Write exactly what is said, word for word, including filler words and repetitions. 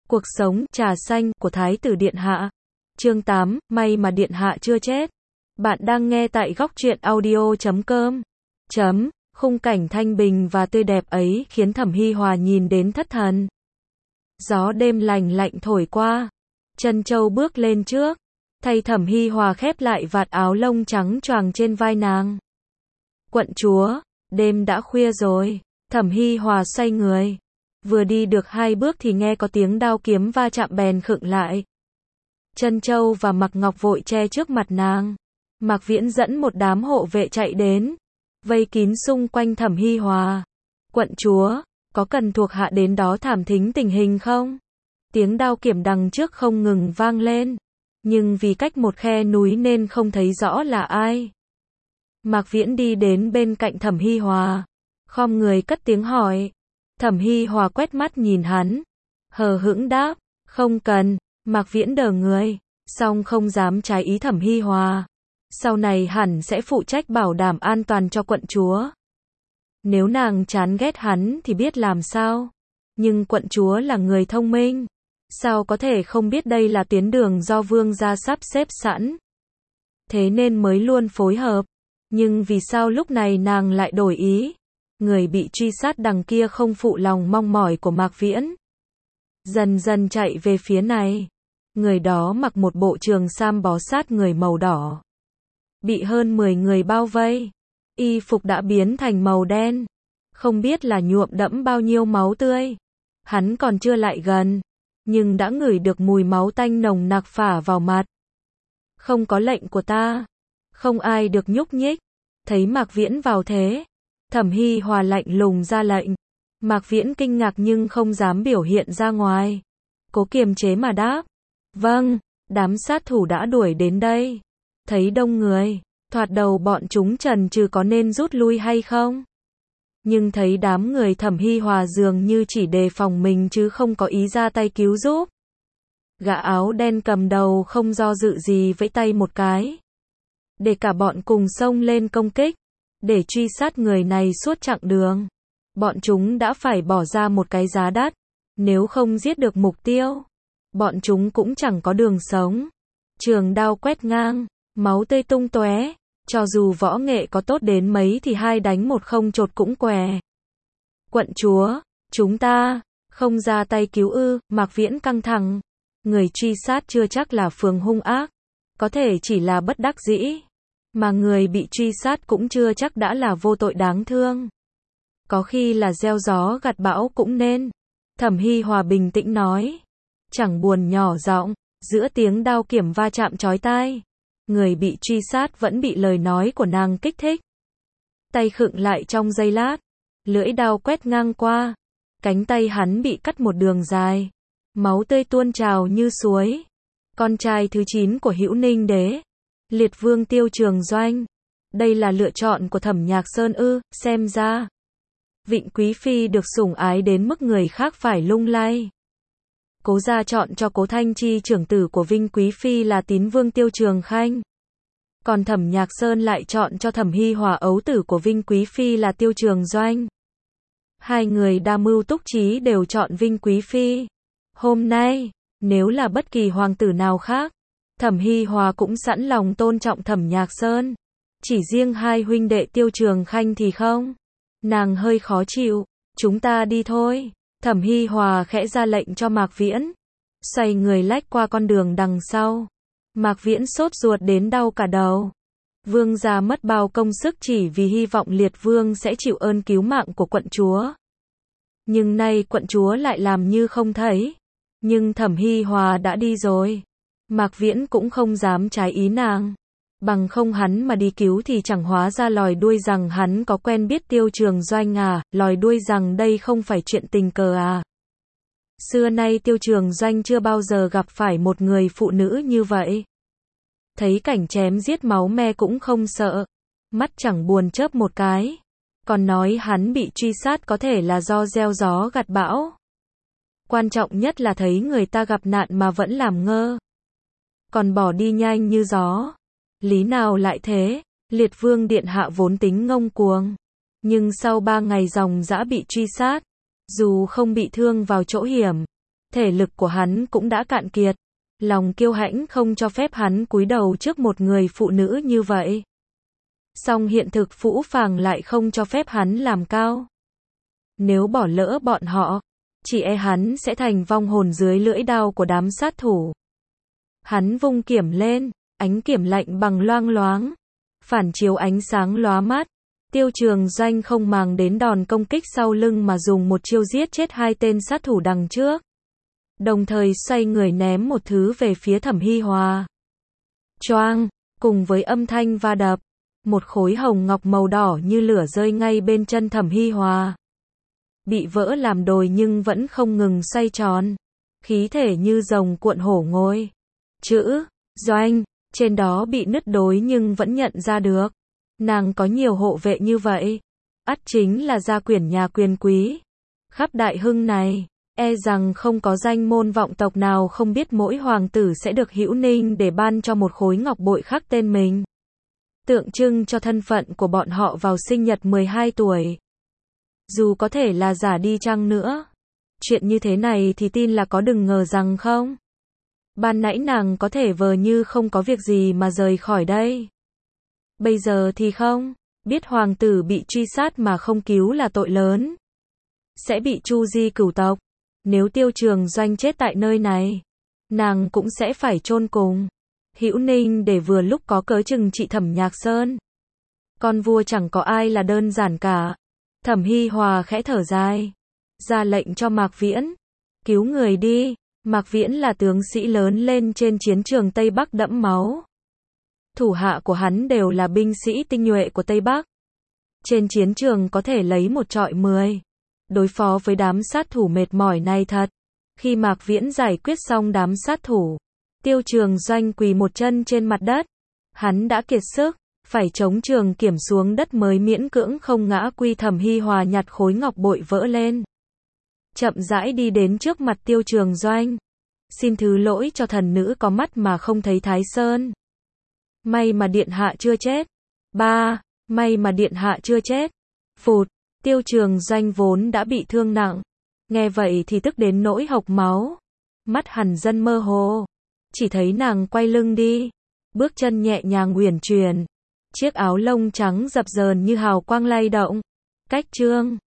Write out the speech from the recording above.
Cuộc sống, trà xanh, của Thái tử Điện Hạ. Chương tám, may mà Điện Hạ chưa chết. Bạn đang nghe tại góc truyện audio chấm com. Chấm, khung cảnh thanh bình và tươi đẹp ấy khiến Thẩm Hi Hòa nhìn đến thất thần. Gió đêm lành lạnh thổi qua. Trân Châu bước lên trước. Thay Thẩm Hi Hòa khép lại vạt áo lông trắng choàng trên vai nàng. Quận chúa, đêm đã khuya rồi. Thẩm Hi Hòa xoay người. Vừa đi được hai bước thì nghe có tiếng đao kiếm va chạm bèn khựng lại. Trân Châu và Mạc Ngọc vội che trước mặt nàng. Mạc Viễn dẫn một đám hộ vệ chạy đến, vây kín xung quanh Thẩm Hi Hòa. Quận chúa, có cần thuộc hạ đến đó thám thính tình hình không? Tiếng đao kiếm đằng trước không ngừng vang lên, nhưng vì cách một khe núi nên không thấy rõ là ai. Mạc Viễn đi đến bên cạnh Thẩm Hi Hòa, khom người cất tiếng hỏi. Thẩm Hi Hòa quét mắt nhìn hắn, hờ hững đáp, không cần. Mạc Viễn đờ người, song không dám trái ý Thẩm Hi Hòa. Sau này hẳn sẽ phụ trách bảo đảm an toàn cho quận chúa. Nếu nàng chán ghét hắn thì biết làm sao. Nhưng quận chúa là người thông minh, sao có thể không biết đây là tuyến đường do vương gia sắp xếp sẵn. Thế nên mới luôn phối hợp. Nhưng vì sao lúc này nàng lại đổi ý? Người bị truy sát đằng kia không phụ lòng mong mỏi của Mạc Viễn, dần dần chạy về phía này. Người đó mặc một bộ trường sam bó sát người màu đỏ, bị hơn mười người bao vây. Y phục đã biến thành màu đen, không biết là nhuộm đẫm bao nhiêu máu tươi. Hắn còn chưa lại gần, nhưng đã ngửi được mùi máu tanh nồng nặc phả vào mặt. Không có lệnh của ta, không ai được nhúc nhích. Thấy Mạc Viễn vào thế, Thẩm Hi Hòa lạnh lùng ra lệnh. Mạc Viễn kinh ngạc nhưng không dám biểu hiện ra ngoài, cố kiềm chế mà đáp, vâng. Đám sát thủ đã đuổi đến đây, thấy đông người, thoạt đầu bọn chúng chần chừ có nên rút lui hay không. Nhưng thấy đám người Thẩm Hi Hòa dường như chỉ đề phòng mình chứ không có ý ra tay cứu giúp. Gã áo đen cầm đầu không do dự gì vẫy tay một cái, để cả bọn cùng xông lên công kích. Để truy sát người này suốt chặng đường, bọn chúng đã phải bỏ ra một cái giá đắt. Nếu không giết được mục tiêu, bọn chúng cũng chẳng có đường sống. Trường đao quét ngang, máu tươi tung tóe. Cho dù võ nghệ có tốt đến mấy thì hai đánh một không chột cũng què. Quận chúa, chúng ta không ra tay cứu ư? Mạc Viễn căng thẳng. Người truy sát chưa chắc là phường hung ác, có thể chỉ là bất đắc dĩ. Mà người bị truy sát cũng chưa chắc đã là vô tội đáng thương. Có khi là gieo gió gặt bão cũng nên. Thẩm Hi Hòa bình tĩnh nói, chẳng buồn nhỏ giọng. Giữa tiếng đao kiếm va chạm chói tai, người bị truy sát vẫn bị lời nói của nàng kích thích. Tay khựng lại trong giây lát, lưỡi đao quét ngang qua, cánh tay hắn bị cắt một đường dài, máu tươi tuôn trào như suối. Con trai thứ chín của Hữu Ninh Đế, Liệt Vương Tiêu Trường Doanh. Đây là lựa chọn của Thẩm Nhạc Sơn ư? Xem ra Vịnh Quý Phi được sủng ái đến mức người khác phải lung lay. Cố gia chọn cho Cố Thanh Chi trưởng tử của Vinh Quý Phi là Tín Vương Tiêu Trường Khanh. Còn Thẩm Nhạc Sơn lại chọn cho Thẩm Hi Hòa ấu tử của Vinh Quý Phi là Tiêu Trường Doanh. Hai người đa mưu túc trí đều chọn Vinh Quý Phi. Hôm nay, nếu là bất kỳ hoàng tử nào khác, Thẩm Hi Hòa cũng sẵn lòng tôn trọng Thẩm Nhạc Sơn. Chỉ riêng hai huynh đệ Tiêu Trường Khanh thì không. Nàng hơi khó chịu. Chúng ta đi thôi. Thẩm Hi Hòa khẽ ra lệnh cho Mạc Viễn, xoay người lách qua con đường đằng sau. Mạc Viễn sốt ruột đến đau cả đầu. Vương gia mất bao công sức chỉ vì hy vọng Liệt Vương sẽ chịu ơn cứu mạng của quận chúa. Nhưng nay quận chúa lại làm như không thấy. Nhưng Thẩm Hi Hòa đã đi rồi, Mạc Viễn cũng không dám trái ý nàng. Bằng không hắn mà đi cứu thì chẳng hóa ra lòi đuôi rằng hắn có quen biết Tiêu Trường Doanh à, lòi đuôi rằng đây không phải chuyện tình cờ à. Xưa nay Tiêu Trường Doanh chưa bao giờ gặp phải một người phụ nữ như vậy. Thấy cảnh chém giết máu me cũng không sợ, mắt chẳng buồn chớp một cái. Còn nói hắn bị truy sát có thể là do gieo gió gặt bão. Quan trọng nhất là thấy người ta gặp nạn mà vẫn làm ngơ, còn bỏ đi nhanh như gió. Lý nào lại thế? Liệt Vương Điện Hạ vốn tính ngông cuồng, nhưng sau ba ngày ròng rã bị truy sát, dù không bị thương vào chỗ hiểm, Thể lực của hắn cũng đã cạn kiệt. Lòng kiêu hãnh không cho phép hắn cúi đầu trước một người phụ nữ như vậy. Song hiện thực phũ phàng lại không cho phép hắn làm cao. Nếu bỏ lỡ bọn họ, chỉ e hắn sẽ thành vong hồn dưới lưỡi đao của đám sát thủ. Hắn vung kiếm lên, ánh kiếm lạnh bằng loang loáng, phản chiếu ánh sáng lóa mắt. Tiêu Trường Doanh không màng đến đòn công kích sau lưng mà dùng một chiêu giết chết hai tên sát thủ đằng trước. Đồng thời xoay người ném một thứ về phía Thẩm Hi Hòa. Choang, cùng với âm thanh va đập, một khối hồng ngọc màu đỏ như lửa rơi ngay bên chân Thẩm Hi Hòa. Bị vỡ làm đôi nhưng vẫn không ngừng xoay tròn, khí thể như rồng cuộn hổ ngồi. Chữ Doanh trên đó bị nứt đối nhưng vẫn nhận ra được. Nàng có nhiều hộ vệ như vậy, ắt chính là gia quyển nhà quyền quý. Khắp Đại Hưng này, e rằng không có danh môn vọng tộc nào không biết mỗi hoàng tử sẽ được Hữu Ninh để ban cho một khối ngọc bội khắc tên mình, tượng trưng cho thân phận của bọn họ vào sinh nhật mười hai tuổi. Dù có thể là giả đi chăng nữa, chuyện như thế này thì tin là có đừng ngờ rằng không. Ban nãy nàng có thể vờ như không có việc gì mà rời khỏi đây. Bây giờ thì không, biết hoàng tử bị truy sát mà không cứu là tội lớn. Sẽ bị tru di cửu tộc. Nếu Tiêu Trường Doanh chết tại nơi này, nàng cũng sẽ phải chôn cùng Hữu Ninh để vừa lúc có cớ chừng trị Thẩm Nhạc Sơn. Con vua chẳng có ai là đơn giản cả. Thẩm Hi Hòa khẽ thở dài, ra lệnh cho Mạc Viễn, cứu người đi. Mạc Viễn là tướng sĩ lớn lên trên chiến trường Tây Bắc đẫm máu. Thủ hạ của hắn đều là binh sĩ tinh nhuệ của Tây Bắc. Trên chiến trường có thể lấy một trọi mười. Đối phó với đám sát thủ mệt mỏi này thật. Khi Mạc Viễn giải quyết xong đám sát thủ, Tiêu Trường Doanh quỳ một chân trên mặt đất. Hắn đã kiệt sức, phải chống trường kiểm xuống đất mới miễn cưỡng không ngã quy. Thẩm Hi Hòa nhặt khối ngọc bội vỡ lên, chậm rãi đi đến trước mặt Tiêu Trường Doanh. Xin thứ lỗi cho thần nữ có mắt mà không thấy Thái Sơn. May mà điện hạ chưa chết. Ba, may mà điện hạ chưa chết. Phụt, Tiêu Trường Doanh vốn đã bị thương nặng. Nghe vậy thì tức đến nỗi hộc máu. Mắt Hàn Dân mơ hồ. Chỉ thấy nàng quay lưng đi. Bước chân nhẹ nhàng uyển chuyển. Chiếc áo lông trắng dập dờn như hào quang lay động. Cách chương